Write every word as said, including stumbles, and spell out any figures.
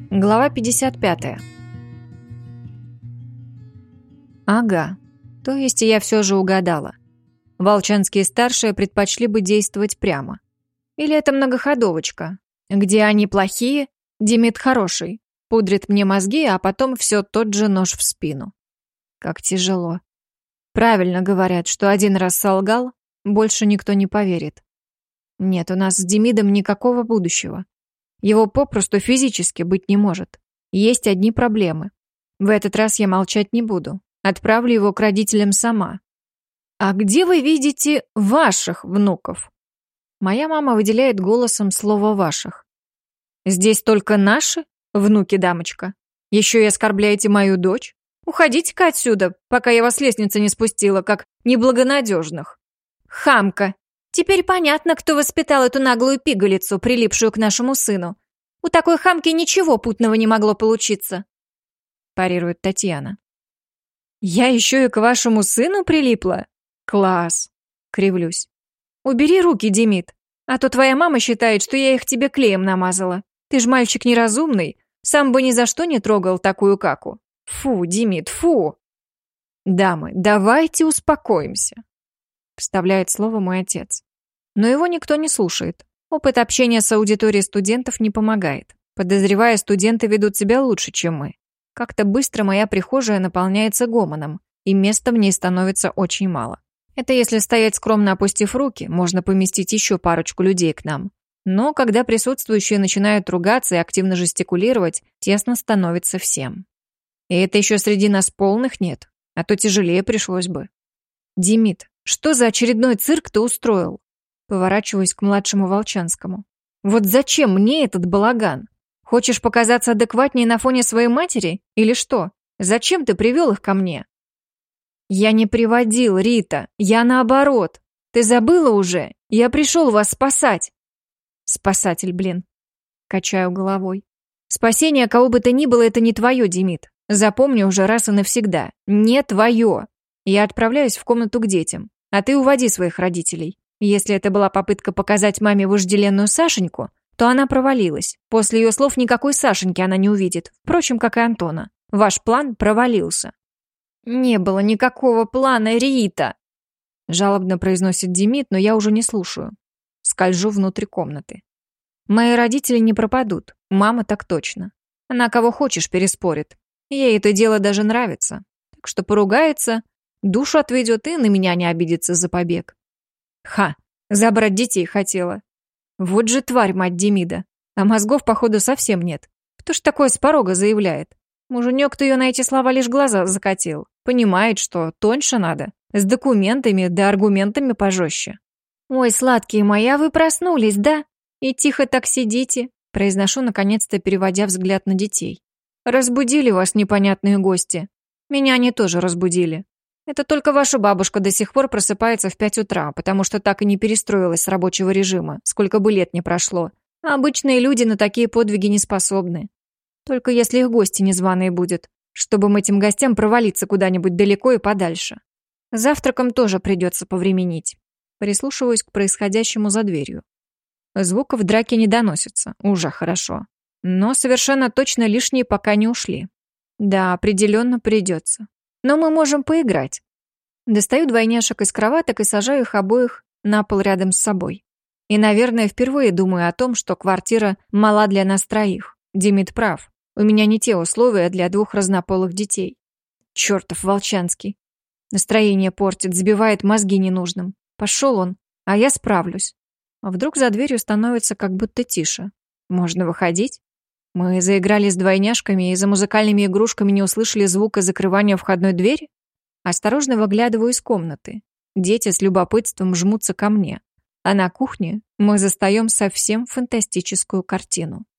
Глава пятьдесят пятая. Ага, то есть я все же угадала. Волчанские старшие предпочли бы действовать прямо. Или это многоходовочка, где они плохие, Демид хороший, пудрит мне мозги, а потом все тот же нож в спину. Как тяжело. Правильно говорят, что один раз солгал, больше никто не поверит. Нет, у нас с Демидом никакого будущего. Его попросту физически быть не может. Есть одни проблемы. В этот раз я молчать не буду. Отправлю его к родителям сама. «А где вы видите ваших внуков?» Моя мама выделяет голосом слово «ваших». «Здесь только наши внуки, дамочка. Еще и оскорбляете мою дочь? Уходите-ка отсюда, пока я вас с лестницы не спустила, как неблагонадежных. Хамка! Теперь понятно, кто воспитал эту наглую пигалицу, прилипшую к нашему сыну. У такой хамки ничего путного не могло получиться», парирует Татьяна. «Я еще и к вашему сыну прилипла? Класс!» Кривлюсь. «Убери руки, Демид, а то твоя мама считает, что я их тебе клеем намазала. Ты ж мальчик неразумный, сам бы ни за что не трогал такую каку. Фу, Демид, фу!» «Дамы, давайте успокоимся», вставляет слово мой отец. Но его никто не слушает. Опыт общения с аудиторией студентов не помогает. Подозревая, студенты ведут себя лучше, чем мы. Как-то быстро моя прихожая наполняется гомоном, и места в ней становится очень мало. Это если стоять скромно опустив руки, можно поместить еще парочку людей к нам. Но когда присутствующие начинают ругаться и активно жестикулировать, тесно становится всем. И это еще среди нас полных нет, а то тяжелее пришлось бы. «Демид, что за очередной цирк ты устроил?» Поворачиваюсь к младшему Волчанскому. «Вот зачем мне этот балаган? Хочешь показаться адекватнее на фоне своей матери? Или что? Зачем ты привел их ко мне?» «Я не приводил, Рита. Я наоборот. Ты забыла уже? Я пришел вас спасать». «Спасатель, блин». Качаю головой. «Спасение кого бы то ни было, это не твое, Демид. Запомни уже раз и навсегда. Не твое. Я отправляюсь в комнату к детям, а ты уводи своих родителей. Если это была попытка показать маме вожделенную Сашеньку, то она провалилась. После ее слов никакой Сашеньки она не увидит. Впрочем, как и Антона. Ваш план провалился». «Не было никакого плана, Рита!» Жалобно произносит Демид, но я уже не слушаю. Скольжу внутрь комнаты. Мои родители не пропадут. Мама так точно. Она кого хочешь переспорит. Ей это дело даже нравится. Так что поругается, душу отведет и на меня не обидится за побег. Ха, забрать детей хотела. Вот же тварь, мать Демида. А мозгов, походу, совсем нет. Кто ж такое с порога заявляет? Муженек-то ее на эти слова лишь глаза закатил. Понимает, что тоньше надо. С документами да аргументами пожестче. «Ой, сладкие мои, а вы проснулись, да? И тихо так сидите», произношу, наконец-то переводя взгляд на детей. «Разбудили вас непонятные гости. Меня они тоже разбудили. Это только ваша бабушка до сих пор просыпается в пять утра, потому что так и не перестроилась с рабочего режима, сколько бы лет ни прошло. А обычные люди на такие подвиги не способны. Только если их гости незваные будет, чтобы этим гостям провалиться куда-нибудь далеко и подальше. Завтраком тоже придется повременить». Прислушиваюсь к происходящему за дверью. Звуков драки не доносится, уже хорошо. Но совершенно точно лишние пока не ушли. Да, определенно придется. Но мы можем поиграть. Достаю двойняшек из кроваток и сажаю их обоих на пол рядом с собой. И, наверное, впервые думаю о том, что квартира мала для нас троих. Демид прав. У меня не те условия для двух разнополых детей. Чертов Волчанский. Настроение портит, забивает мозги ненужным. Пошел он, а я справлюсь. А вдруг за дверью становится как будто тише. Можно выходить? Мы заиграли с двойняшками и за музыкальными игрушками не услышали звука закрывания входной двери? Осторожно выглядываю из комнаты. Дети с любопытством жмутся ко мне. А на кухне мы застаем совсем фантастическую картину.